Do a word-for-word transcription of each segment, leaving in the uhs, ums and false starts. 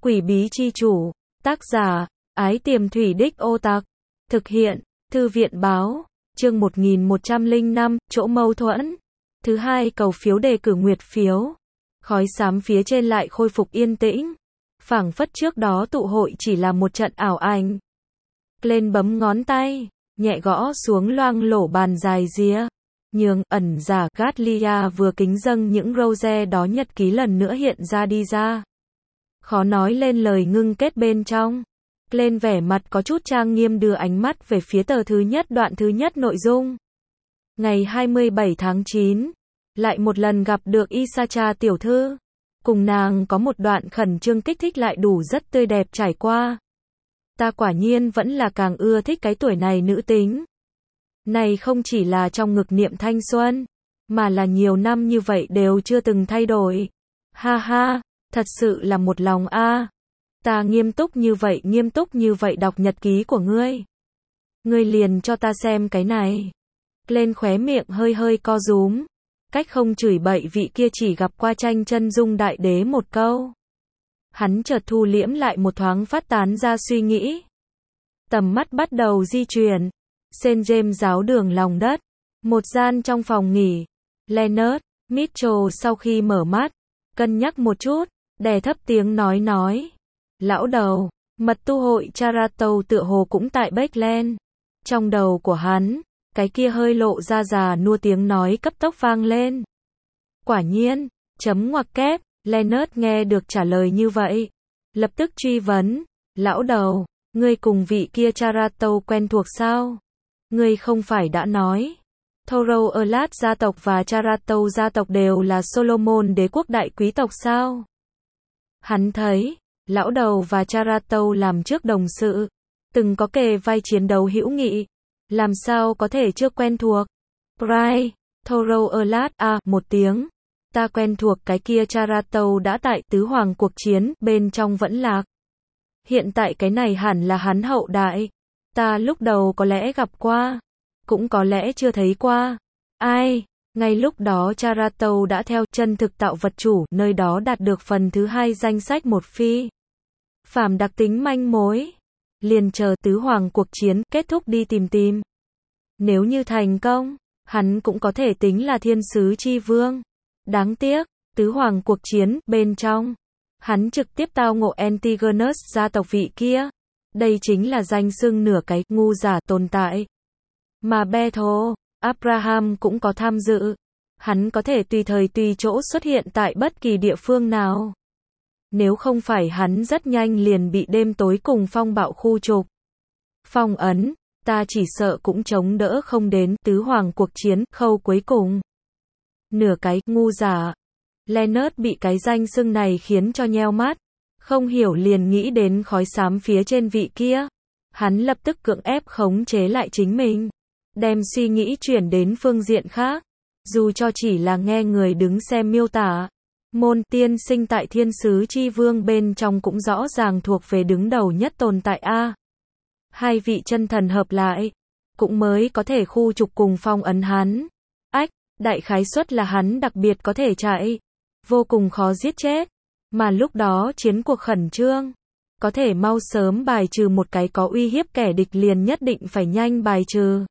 Quỷ bí chi chủ, tác giả, Ái Tiềm Thủy Đích Ô Tặc, thực hiện, Thư viện báo, chương một nghìn một trăm lẻ năm, chỗ mâu thuẫn. Thứ hai, cầu phiếu đề cử nguyệt phiếu. Khói xám phía trên lại khôi phục yên tĩnh. Phảng phất trước đó tụ hội chỉ là một trận ảo ảnh. Lên bấm ngón tay, nhẹ gõ xuống loang lổ bàn dài rìa. Nhường, ẩn giả, Gatlia vừa kính dâng những rose đó nhật ký lần nữa hiện ra đi ra. Khó nói lên lời ngưng kết bên trong. Lên vẻ mặt có chút trang nghiêm đưa ánh mắt về phía tờ thứ nhất đoạn thứ nhất nội dung. Ngày hai mươi bảy tháng chín, lại một lần gặp được Isacha tiểu thư. Cùng nàng có một đoạn khẩn trương kích thích lại đủ rất tươi đẹp trải qua. Ta quả nhiên vẫn là càng ưa thích cái tuổi này nữ tính. Này không chỉ là trong ngực niệm thanh xuân, mà là nhiều năm như vậy đều chưa từng thay đổi. Ha ha, thật sự là một lòng a. À. Ta nghiêm túc như vậy, nghiêm túc như vậy đọc nhật ký của ngươi. Ngươi liền cho ta xem cái này. Lên khóe miệng hơi hơi co rúm. Cách không chửi bậy vị kia chỉ gặp qua tranh chân dung đại đế một câu. Hắn chợt thu liễm lại một thoáng phát tán ra suy nghĩ. Tầm mắt bắt đầu di chuyển. Saint James giáo đường lòng đất. Một gian trong phòng nghỉ. Leonard Mitchell sau khi mở mắt, cân nhắc một chút, đè thấp tiếng nói nói. Lão đầu, mật tu hội Charatov tựa hồ cũng tại Beckland. Trong đầu của hắn, cái kia hơi lộ ra già nua tiếng nói cấp tốc vang lên. Quả nhiên, chấm ngoặc kép, Leonard nghe được trả lời như vậy. Lập tức truy vấn, lão đầu, ngươi cùng vị kia Charatov quen thuộc sao? Ngươi không phải đã nói, Thoro Erlat gia tộc và Charatov gia tộc đều là Solomon đế quốc đại quý tộc sao? Hắn thấy, lão đầu và Charatov làm trước đồng sự, từng có kề vai chiến đấu hữu nghị, làm sao có thể chưa quen thuộc? Prai, Thoro Erlat, à, một tiếng, ta quen thuộc cái kia Charatov đã tại tứ hoàng cuộc chiến, bên trong vẫn lạc. Hiện tại cái này hẳn là hắn hậu đại, ta lúc đầu có lẽ gặp qua, cũng có lẽ chưa thấy qua. Ai, ngay lúc đó Charatov đã theo chân thực tạo vật chủ, nơi đó đạt được phần thứ hai danh sách một phi phàm đặc tính manh mối. Liền chờ tứ hoàng cuộc chiến kết thúc đi tìm tìm. Nếu như thành công, hắn cũng có thể tính là thiên sứ chi vương. Đáng tiếc, tứ hoàng cuộc chiến bên trong, hắn trực tiếp tao ngộ Antigonus gia tộc vị kia. Đây chính là danh xưng nửa cái ngu giả tồn tại. Mà Bethel, Abraham cũng có tham dự. Hắn có thể tùy thời tùy chỗ xuất hiện tại bất kỳ địa phương nào. Nếu không phải hắn rất nhanh liền bị đêm tối cùng phong bạo khu trục. Phong ấn, ta chỉ sợ cũng chống đỡ không đến tứ hoàng cuộc chiến khâu cuối cùng. Nửa cái ngu giả. Leonard bị cái danh xưng này khiến cho nheo mắt. Không hiểu liền nghĩ đến khói xám phía trên vị kia. Hắn lập tức cưỡng ép khống chế lại chính mình. Đem suy nghĩ chuyển đến phương diện khác. Dù cho chỉ là nghe người đứng xem miêu tả. Môn tiên sinh tại thiên sứ chi vương bên trong cũng rõ ràng thuộc về đứng đầu nhất tồn tại a. Hai vị chân thần hợp lại, cũng mới có thể khu trục cùng phong ấn hắn. Ách, đại khái suất là hắn đặc biệt có thể chạy. Vô cùng khó giết chết. Mà lúc đó chiến cuộc khẩn trương. Có thể mau sớm bài trừ một cái có uy hiếp kẻ địch liền nhất định phải nhanh bài trừ.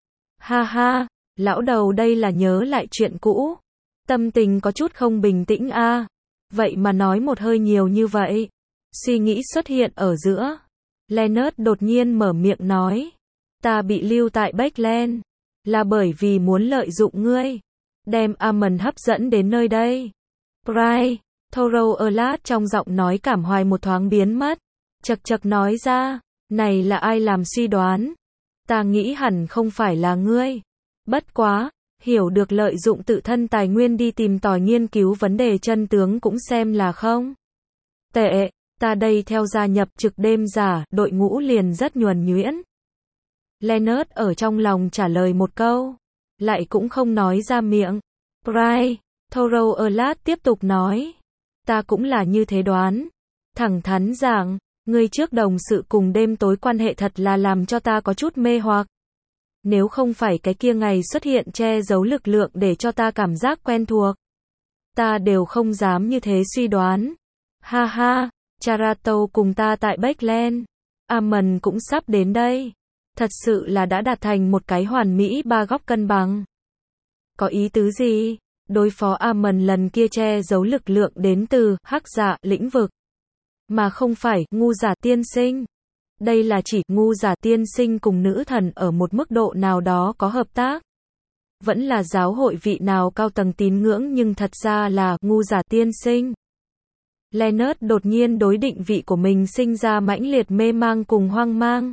Ha ha, lão đầu đây là nhớ lại chuyện cũ. Tâm tình có chút không bình tĩnh a. À. Vậy mà nói một hơi nhiều như vậy. Suy nghĩ xuất hiện ở giữa. Leonard đột nhiên mở miệng nói. Ta bị lưu tại Beckland. Là bởi vì muốn lợi dụng ngươi. Đem Amon hấp dẫn đến nơi đây. Prai, Thoro Erlat trong giọng nói cảm hoài một thoáng biến mất. Chật chật nói ra. Này là ai làm suy đoán? Ta nghĩ hẳn không phải là ngươi. Bất quá. Hiểu được lợi dụng tự thân tài nguyên đi tìm tòi nghiên cứu vấn đề chân tướng cũng xem là không tệ, ta đây theo gia nhập trực đêm giả, đội ngũ liền rất nhuần nhuyễn. Leonard ở trong lòng trả lời một câu, lại cũng không nói ra miệng. Prai, Thoro Erlat tiếp tục nói, ta cũng là như thế đoán. Thẳng thắn rằng, ngươi trước đồng sự cùng đêm tối quan hệ thật là làm cho ta có chút mê hoặc. Nếu không phải cái kia ngày xuất hiện che giấu lực lượng để cho ta cảm giác quen thuộc, ta đều không dám như thế suy đoán. Ha ha, Charato cùng ta tại Backland. Amon cũng sắp đến đây. Thật sự là đã đạt thành một cái hoàn mỹ ba góc cân bằng. Có ý tứ gì? Đối phó Amon lần kia che giấu lực lượng đến từ hắc dạ lĩnh vực, mà không phải ngu giả tiên sinh. Đây là chỉ ngu giả tiên sinh cùng nữ thần ở một mức độ nào đó có hợp tác. Vẫn là giáo hội vị nào cao tầng tín ngưỡng nhưng thật ra là ngu giả tiên sinh. Leonard đột nhiên đối định vị của mình sinh ra mãnh liệt mê mang cùng hoang mang.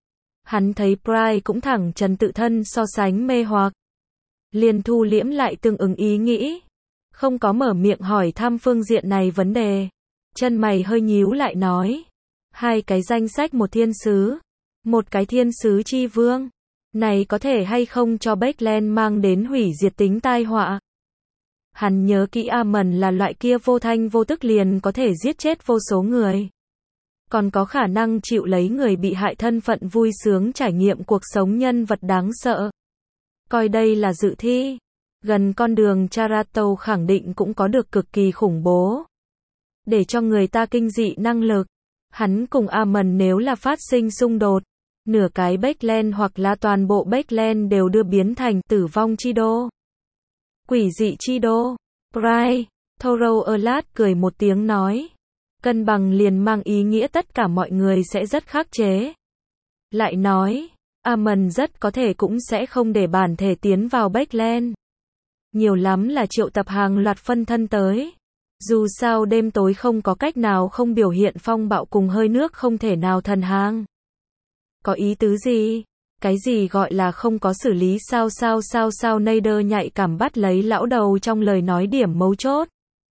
Hắn thấy Pride cũng thẳng trần tự thân so sánh mê hoặc. Liền thu liễm lại tương ứng ý nghĩ. Không có mở miệng hỏi thăm phương diện này vấn đề. Chân mày hơi nhíu lại nói. Hai cái danh sách một thiên sứ. Một cái thiên sứ chi vương. Này có thể hay không cho Backland mang đến hủy diệt tính tai họa. Hắn nhớ kỹ Amon là loại kia vô thanh vô tức liền có thể giết chết vô số người. Còn có khả năng chịu lấy người bị hại thân phận vui sướng trải nghiệm cuộc sống nhân vật đáng sợ. Coi đây là dự thi. Gần con đường Charato khẳng định cũng có được cực kỳ khủng bố. Để cho người ta kinh dị năng lực. Hắn cùng Amon nếu là phát sinh xung đột. Nửa cái Backland hoặc là toàn bộ Backland đều đưa biến thành tử vong chi đô. Quỷ dị chi đô. Pride. Thoro Erlat cười một tiếng nói. Cân bằng liền mang ý nghĩa tất cả mọi người sẽ rất khắc chế. Lại nói, Amon rất có thể cũng sẽ không để bản thể tiến vào Backland. Nhiều lắm là triệu tập hàng loạt phân thân tới. Dù sao đêm tối không có cách nào không biểu hiện phong bạo cùng hơi nước không thể nào thần hàng. Có ý tứ gì? Cái gì gọi là không có xử lý sao sao sao sao Nader nhạy cảm bắt lấy lão đầu trong lời nói điểm mấu chốt.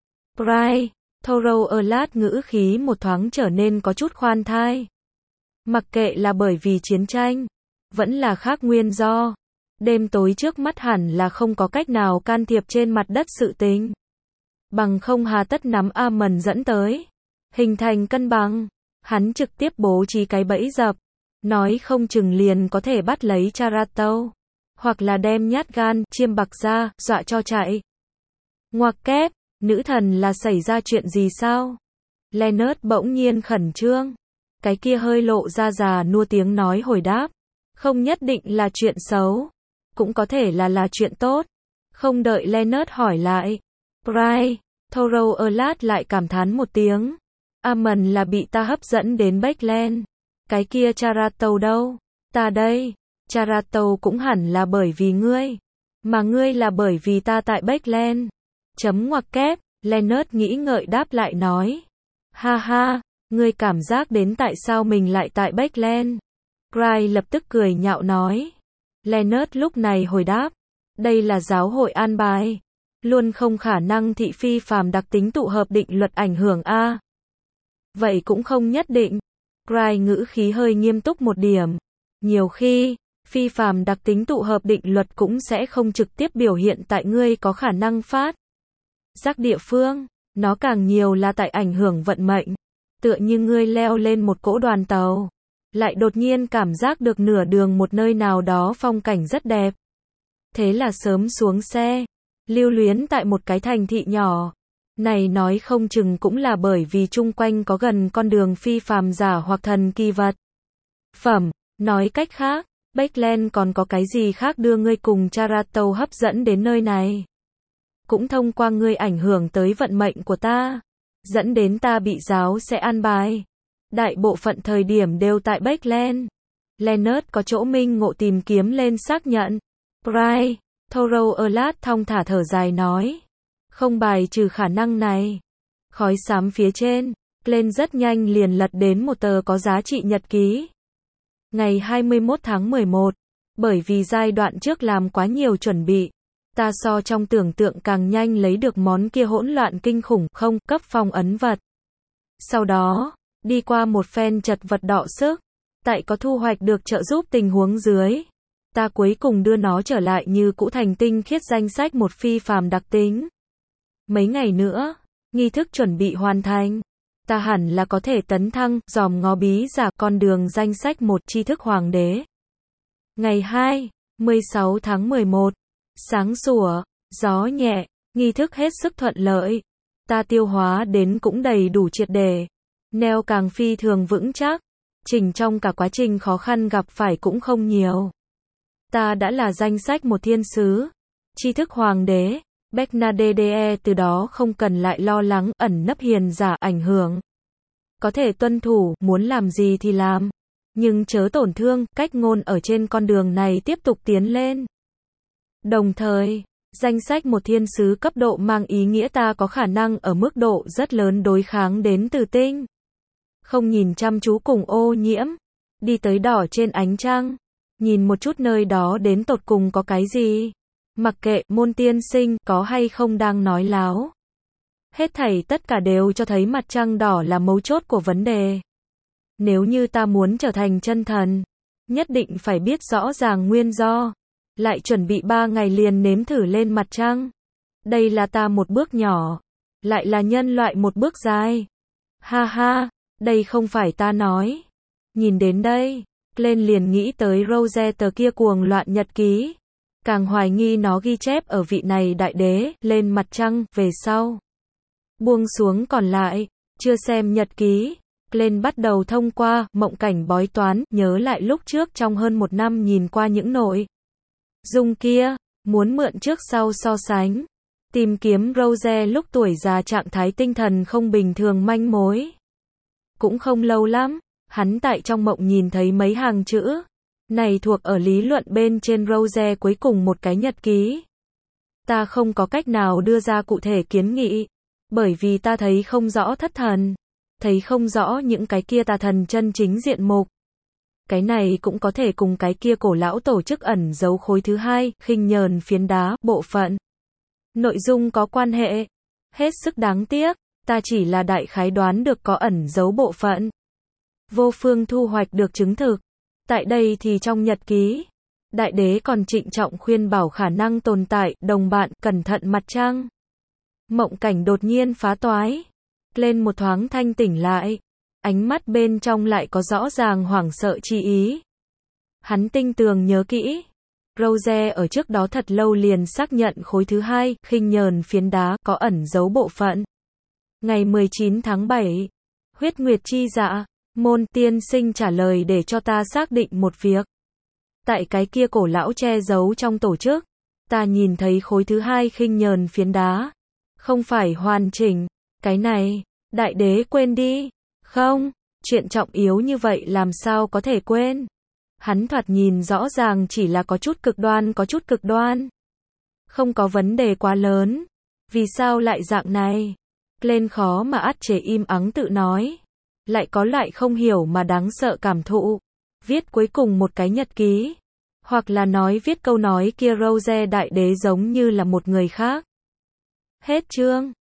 Pride. Thoro Erlat ngữ khí một thoáng trở nên có chút khoan thai. Mặc kệ là bởi vì chiến tranh, vẫn là khác nguyên do. Đêm tối trước mắt hẳn là không có cách nào can thiệp trên mặt đất sự tình. Bằng không hà tất nắm Amon dẫn tới. Hình thành cân bằng. Hắn trực tiếp bố trí cái bẫy dập. Nói không chừng liền có thể bắt lấy Charato. Hoặc là đem nhát gan, chiêm bạc ra, dọa cho chạy. Ngoặc kép. Nữ thần là xảy ra chuyện gì sao? Leonard bỗng nhiên khẩn trương. Cái kia hơi lộ ra già nua tiếng nói hồi đáp. Không nhất định là chuyện xấu. Cũng có thể là là chuyện tốt. Không đợi Leonard hỏi lại. Pride. Thoro Erlat lại cảm thán một tiếng. Amon là bị ta hấp dẫn đến Backland. Cái kia Charato đâu? Ta đây. Charato cũng hẳn là bởi vì ngươi. Mà ngươi là bởi vì ta tại Backland. Chấm ngoặc kép, Leonard nghĩ ngợi đáp lại nói. Ha ha, ngươi cảm giác đến tại sao mình lại tại Backland. Pride lập tức cười nhạo nói. Leonard lúc này hồi đáp. Đây là giáo hội an bài. Luôn không khả năng thị phi phàm đặc tính tụ hợp định luật ảnh hưởng a. Vậy cũng không nhất định. Pride ngữ khí hơi nghiêm túc một điểm. Nhiều khi, phi phàm đặc tính tụ hợp định luật cũng sẽ không trực tiếp biểu hiện tại ngươi có khả năng phát giác địa phương, nó càng nhiều là tại ảnh hưởng vận mệnh. Tựa như ngươi leo lên một cỗ đoàn tàu, lại đột nhiên cảm giác được nửa đường một nơi nào đó phong cảnh rất đẹp. Thế là sớm xuống xe, lưu luyến tại một cái thành thị nhỏ. Này nói không chừng cũng là bởi vì chung quanh có gần con đường phi phàm giả hoặc thần kỳ vật. Phẩm, nói cách khác, Backland còn có cái gì khác đưa ngươi cùng Charato hấp dẫn đến nơi này? Cũng thông qua ngươi ảnh hưởng tới vận mệnh của ta, dẫn đến ta bị giáo sẽ an bài. Đại bộ phận thời điểm đều tại Backland. Leonard có chỗ minh ngộ tìm kiếm lên xác nhận. Pride. Thoro Erlat thong thả thở dài nói. Không bài trừ khả năng này. Khói xám phía trên, lên rất nhanh liền lật đến một tờ có giá trị nhật ký. Ngày hai mươi mốt tháng mười một, bởi vì giai đoạn trước làm quá nhiều chuẩn bị, ta so trong tưởng tượng càng nhanh lấy được món kia hỗn loạn kinh khủng không cấp phong ấn vật. Sau đó, đi qua một phen chật vật đọ sức, tại có thu hoạch được trợ giúp tình huống dưới, ta cuối cùng đưa nó trở lại như cũ thành tinh khiết danh sách một phi phàm đặc tính. Mấy ngày nữa, nghi thức chuẩn bị hoàn thành. Ta hẳn là có thể tấn thăng, dòm ngó bí giả con đường danh sách một tri thức hoàng đế. Ngày hai mươi sáu tháng mười một, sáng sủa, gió nhẹ, nghi thức hết sức thuận lợi. Ta tiêu hóa đến cũng đầy đủ triệt để. neo càng phi thường vững chắc. Chỉnh trong cả quá trình khó khăn gặp phải cũng không nhiều. Ta đã là danh sách một thiên sứ. Tri thức hoàng đế. Bernadette từ đó không cần lại lo lắng ẩn nấp hiền giả ảnh hưởng. Có thể tuân thủ, muốn làm gì thì làm. Nhưng chớ tổn thương, cách ngôn ở trên con đường này tiếp tục tiến lên. Đồng thời, danh sách một thiên sứ cấp độ mang ý nghĩa ta có khả năng ở mức độ rất lớn đối kháng đến từ tinh. Không nhìn chăm chú cùng ô nhiễm. Đi tới đỏ trên ánh trăng. Nhìn một chút nơi đó đến tột cùng có cái gì. Mặc kệ môn tiên sinh có hay không đang nói láo. Hết thảy tất cả đều cho thấy mặt trăng đỏ là mấu chốt của vấn đề. Nếu như ta muốn trở thành chân thần, nhất định phải biết rõ ràng nguyên do. Lại chuẩn bị ba ngày liền nếm thử lên mặt trăng. Đây là ta một bước nhỏ. Lại là nhân loại một bước dài. Ha ha, đây không phải ta nói. Nhìn đến đây, lên liền nghĩ tới Rosetta kia cuồng loạn nhật ký. Càng hoài nghi nó ghi chép ở vị này đại đế, lên mặt trăng, về sau. Buông xuống còn lại, chưa xem nhật ký. Lên bắt đầu thông qua, mộng cảnh bói toán, nhớ lại lúc trước trong hơn một năm nhìn qua những nội dung kia, muốn mượn trước sau so sánh. Tìm kiếm Rose lúc tuổi già trạng thái tinh thần không bình thường manh mối. Cũng không lâu lắm, hắn tại trong mộng nhìn thấy mấy hàng chữ. Này thuộc ở lý luận bên trên Rose cuối cùng một cái nhật ký. Ta không có cách nào đưa ra cụ thể kiến nghị. Bởi vì ta thấy không rõ thất thần. Thấy không rõ những cái kia tà thần chân chính diện mục. Cái này cũng có thể cùng cái kia cổ lão tổ chức ẩn giấu khối thứ hai, khinh nhờn phiến đá, bộ phận. Nội dung có quan hệ. Hết sức đáng tiếc, ta chỉ là đại khái đoán được có ẩn giấu bộ phận. Vô phương thu hoạch được chứng thực. Tại đây thì trong nhật ký, đại đế còn trịnh trọng khuyên bảo khả năng tồn tại, đồng bạn, cẩn thận mặt trăng. Mộng cảnh đột nhiên phá toái. Lên một thoáng thanh tỉnh lại. Ánh mắt bên trong lại có rõ ràng hoảng sợ chi ý. Hắn tinh tường nhớ kỹ. Rose ở trước đó thật lâu liền xác nhận khối thứ hai, khinh nhờn phiến đá, có ẩn giấu bộ phận. Ngày mười chín tháng bảy, huyết nguyệt chi dạ, môn tiên sinh trả lời để cho ta xác định một việc. Tại cái kia cổ lão che giấu trong tổ chức, ta nhìn thấy khối thứ hai khinh nhờn phiến đá. Không phải hoàn chỉnh. Cái này, đại đế quên đi. Không, chuyện trọng yếu như vậy làm sao có thể quên. Hắn thoạt nhìn rõ ràng chỉ là có chút cực đoan, có chút cực đoan. Không có vấn đề quá lớn. Vì sao lại dạng này? Lên khó mà át chế im ắng tự nói. Lại có loại không hiểu mà đáng sợ cảm thụ. Viết cuối cùng một cái nhật ký. Hoặc là nói viết câu nói kia Rose đại đế giống như là một người khác. Hết chương.